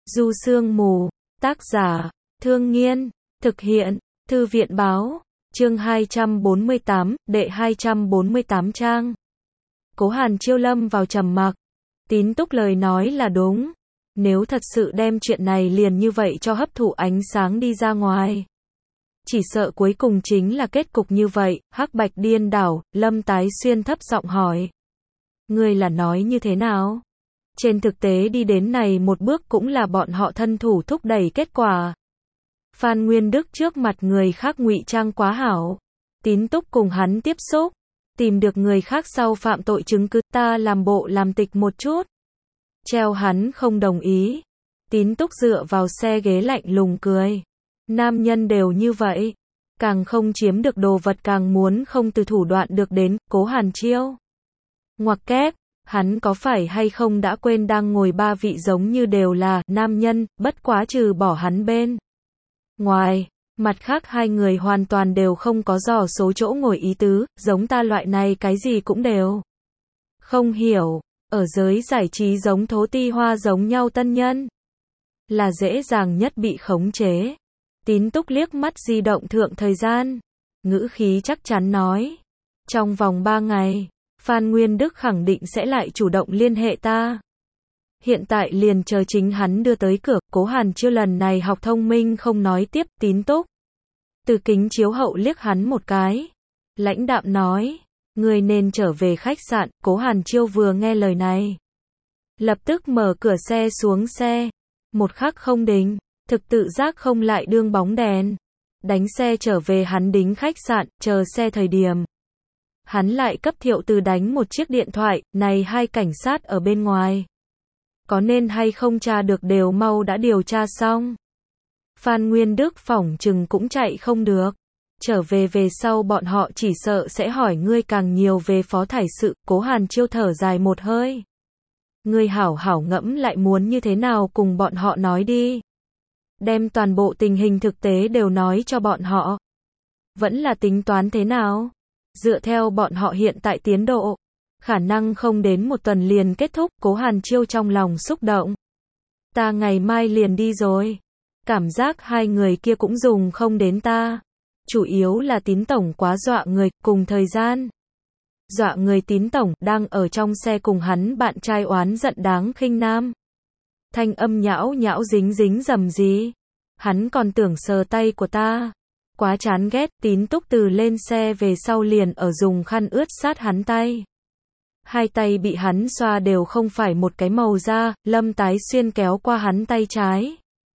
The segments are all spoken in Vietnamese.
Du Sương Mù, tác giả, Thương Nghiên, thực hiện, Thư viện Báo, chương 248, đệ 248 trang. Cố Hàn Chiêu lâm vào trầm mặc. Tín Túc lời nói là đúng. Nếu thật sự đem chuyện này liền như vậy cho hấp thụ ánh sáng đi ra ngoài, chỉ sợ cuối cùng chính là kết cục như vậy. Hắc bạch điên đảo, Lâm Tái Xuyên thấp giọng hỏi. Ngươi là nói như thế nào? Trên thực tế đi đến này một bước cũng là bọn họ thân thủ thúc đẩy kết quả. Phan Nguyên Đức trước mặt người khác ngụy trang quá hảo. Tín Túc cùng hắn tiếp xúc, tìm được người khác sau phạm tội chứng cứ, ta làm bộ làm tịch một chút. Treo hắn không đồng ý. Tín Túc dựa vào xe ghế lạnh lùng cười. Nam nhân đều như vậy. Càng không chiếm được đồ vật càng muốn không từ thủ đoạn được đến. Cố Hàn Chiêu ngoặc kép. Hắn có phải hay không đã quên đang ngồi ba vị giống như đều là nam nhân, bất quá trừ bỏ hắn bên ngoài, mặt khác hai người hoàn toàn đều không có dò số chỗ ngồi ý tứ, giống ta loại này cái gì cũng đều không hiểu. Ở giới giải trí giống Thố Ti Hoa giống nhau tân nhân là dễ dàng nhất bị khống chế. Tín Túc liếc mắt di động thượng thời gian, ngữ khí chắc chắn nói, trong vòng 3 ngày Phan Nguyên Đức khẳng định sẽ lại chủ động liên hệ ta. Hiện tại liền chờ chính hắn đưa tới cửa. Cố Hàn Chiêu lần này học thông minh không nói tiếp. Tín Túc từ kính chiếu hậu liếc hắn một cái, lãnh đạm nói, người nên trở về khách sạn. Cố Hàn Chiêu vừa nghe lời này, lập tức mở cửa xe xuống xe. Một khắc không định, thực tự giác không lại đương bóng đèn, đánh xe trở về. Hắn đính khách sạn, chờ xe thời điểm, hắn lại cấp Thiệu Từ đánh một chiếc điện thoại, này hai cảnh sát ở bên ngoài, có nên hay không tra được đều mau đã điều tra xong. Phan Nguyên Đức phỏng chừng cũng chạy không được. Trở về về sau bọn họ chỉ sợ sẽ hỏi ngươi càng nhiều về Phó Thải sự. Cố Hàn Chiêu thở dài một hơi. Ngươi hảo hảo ngẫm lại muốn như thế nào cùng bọn họ nói đi. Đem toàn bộ tình hình thực tế đều nói cho bọn họ. Vẫn là tính toán thế nào? Dựa theo bọn họ hiện tại tiến độ, khả năng không đến một tuần liền kết thúc. Cố Hàn Chiêu trong lòng xúc động. Ta ngày mai liền đi rồi. Cảm giác hai người kia cũng dùng không đến ta. Chủ yếu là Tín tổng quá dọa người. Cùng thời gian dọa người, Tín tổng đang ở trong xe cùng hắn bạn trai oán giận đáng khinh nam. Thanh âm nhão nhão dính dính rầm rì. Hắn còn tưởng sờ tay của ta. Quá chán ghét. Tín Túc từ lên xe về sau liền ở dùng khăn ướt sát hắn tay. Hai tay bị hắn xoa đều không phải một cái màu da. Lâm Tái Xuyên kéo qua hắn tay trái,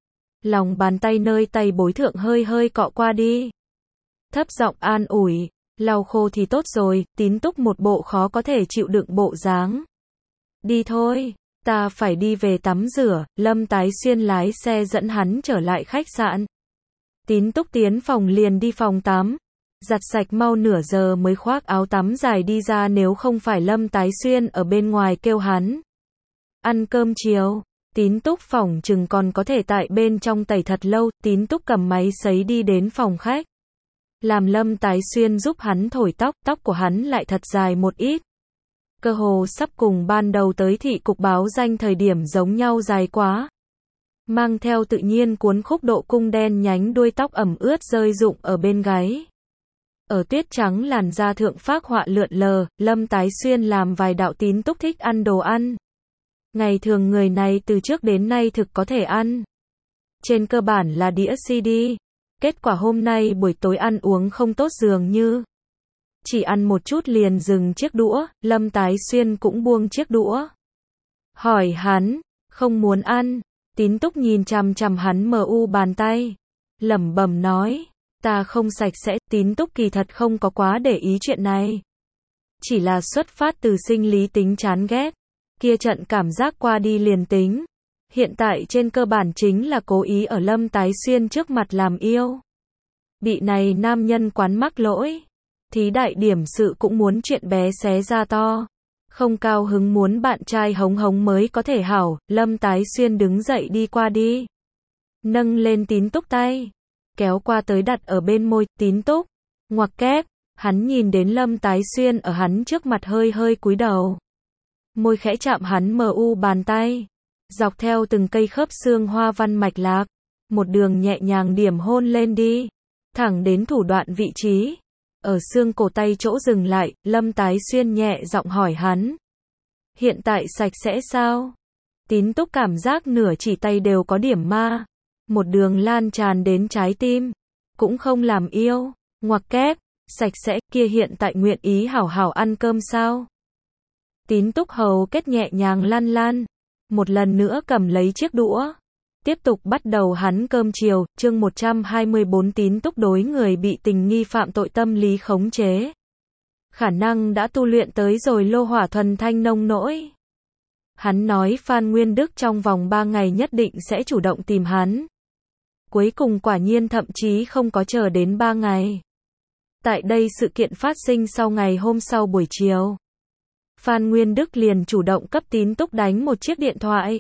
lòng bàn tay nơi tay bối thượng hơi hơi cọ qua đi, thấp giọng an ủi, lau khô thì tốt rồi. Tín Túc một bộ khó có thể chịu đựng bộ dáng. Đi thôi, ta phải đi về tắm rửa. Lâm Tái Xuyên lái xe dẫn hắn trở lại khách sạn. Tín Túc tiến phòng liền đi phòng tắm, giặt sạch mau nửa giờ mới khoác áo tắm dài đi ra. Nếu không phải Lâm Tái Xuyên ở bên ngoài kêu hắn ăn cơm chiều, Tín Túc phỏng chừng còn có thể tại bên trong tẩy thật lâu. Tín Túc cầm máy sấy đi đến phòng khách, làm Lâm Tái Xuyên giúp hắn thổi tóc. Tóc của hắn lại thật dài một ít, cơ hồ sắp cùng ban đầu tới thị cục báo danh thời điểm giống nhau dài quá. Mang theo tự nhiên cuốn khúc độ cung đen nhánh, đuôi tóc ẩm ướt rơi rụng ở bên gáy. Ở tuyết trắng làn da thượng phác họa lượn lờ. Lâm Tái Xuyên làm vài đạo. Tín Túc thích ăn đồ ăn. Ngày thường người này từ trước đến nay thực có thể ăn. Trên cơ bản là đĩa CD. Kết quả hôm nay buổi tối ăn uống không tốt dường như. Chỉ ăn một chút liền dừng chiếc đũa. Lâm Tái Xuyên cũng buông chiếc đũa. Hỏi hắn, không muốn ăn. Tín Túc nhìn chằm chằm hắn mờ u bàn tay, lẩm bẩm nói, ta không sạch sẽ. Tín Túc kỳ thật không có quá để ý chuyện này, chỉ là xuất phát từ sinh lý tính chán ghét. Kia trận cảm giác qua đi liền tính. Hiện tại trên cơ bản chính là cố ý ở Lâm Tái Xuyên trước mặt làm yêu. Bị này nam nhân quán mắc lỗi, thí đại điểm sự cũng muốn chuyện bé xé ra to. Không cao hứng muốn bạn trai hống hống mới có thể hảo. Lâm Tái Xuyên đứng dậy đi qua đi, nâng lên Tín Túc tay, kéo qua tới đặt ở bên môi. Tín Túc ngoặc kép. Hắn nhìn đến Lâm Tái Xuyên ở hắn trước mặt hơi hơi cúi đầu, môi khẽ chạm hắn mờ u bàn tay. dọc theo từng cây khớp xương hoa văn mạch lạc, một đường nhẹ nhàng điểm hôn lên đi, thẳng đến thủ đoạn vị trí. Ở xương cổ tay chỗ dừng lại, Lâm Tái Xuyên nhẹ giọng hỏi hắn. Hiện tại sạch sẽ sao? Tín Túc cảm giác nửa chỉ tay đều có điểm ma. Một đường lan tràn đến trái tim. Cũng không làm yêu. Ngoặc kép. Sạch sẽ, kia hiện tại nguyện ý hảo hảo ăn cơm sao? Tín Túc hầu kết nhẹ nhàng lăn lăn. Một lần nữa cầm lấy chiếc đũa. Tiếp tục bắt đầu hắn cơm chiều, chương 124 Tín Túc đối người bị tình nghi phạm tội tâm lý khống chế. Khả năng đã tu luyện tới rồi lô hỏa thuần thanh nông nỗi. Hắn nói Phan Nguyên Đức trong vòng 3 ngày nhất định sẽ chủ động tìm hắn. Cuối cùng quả nhiên thậm chí không có chờ đến 3 ngày. Tại đây sự kiện phát sinh sau ngày hôm sau buổi chiều. Phan Nguyên Đức liền chủ động cấp Tín Túc đánh một chiếc điện thoại.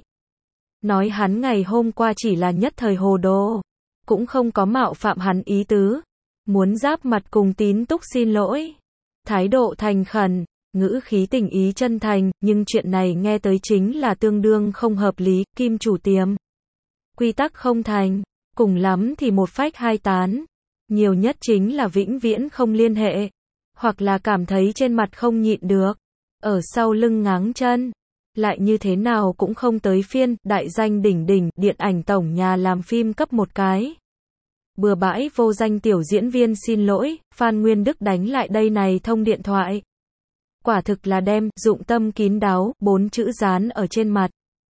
Nói hắn ngày hôm qua chỉ là nhất thời hồ đồ. Cũng không có mạo phạm hắn ý tứ. Muốn giáp mặt cùng Tín Túc xin lỗi. Thái độ thành khẩn, ngữ khí tình ý chân thành, nhưng chuyện này nghe tới chính là tương đương không hợp lý, kim chủ tiệm. Quy tắc không thành, cùng lắm thì một phách hai tán. Nhiều nhất chính là vĩnh viễn không liên hệ. Hoặc là cảm thấy trên mặt không nhịn được. Ở sau lưng ngáng chân. Lại như thế nào cũng không tới phiên, đại danh đỉnh đỉnh, điện ảnh tổng nhà làm phim cấp một cái. Bừa bãi vô danh tiểu diễn viên xin lỗi, Phan Nguyên Đức đánh lại đây này thông điện thoại. Quả thực là đem, dụng tâm kín đáo, 4 chữ dán ở trên mặt.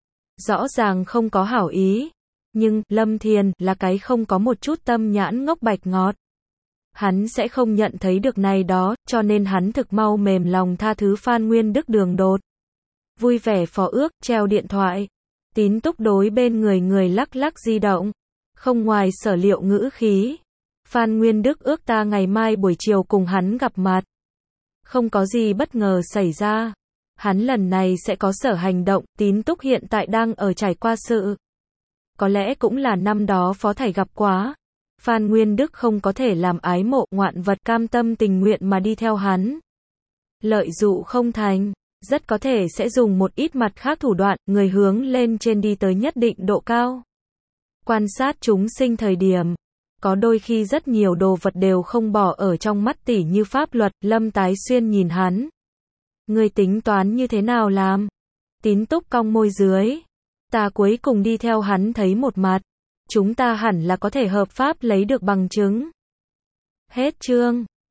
Rõ ràng không có hảo ý. Nhưng, Lâm Thiền, là cái không có một chút tâm nhãn ngốc bạch ngọt. Hắn sẽ không nhận thấy được này đó, cho nên hắn thực mau mềm lòng tha thứ Phan Nguyên Đức đường đột. Vui vẻ phó ước, treo điện thoại. Tín Túc đối bên người lắc lắc di động. Không ngoài sở liệu ngữ khí. Phan Nguyên Đức ước ta ngày mai buổi chiều cùng hắn gặp mặt. Không có gì bất ngờ xảy ra. Hắn lần này sẽ có sở hành động, Tín Túc hiện tại đang ở trải qua sự. Có lẽ cũng là năm đó phó thảy gặp quá. Phan Nguyên Đức không có thể làm ái mộ ngoạn vật cam tâm tình nguyện mà đi theo hắn. Lợi dụ không thành. Rất có thể sẽ dùng một ít mặt khác thủ đoạn, người hướng lên trên đi tới nhất định độ cao. Quan sát chúng sinh thời điểm. Có đôi khi rất nhiều đồ vật đều không bỏ ở trong mắt tỉ như pháp luật, Lâm Tái Xuyên nhìn hắn. Người tính toán như thế nào làm? Tín Túc cong môi dưới. Ta cuối cùng đi theo hắn thấy một mặt. Chúng ta hẳn là có thể hợp pháp lấy được bằng chứng. Hết chương.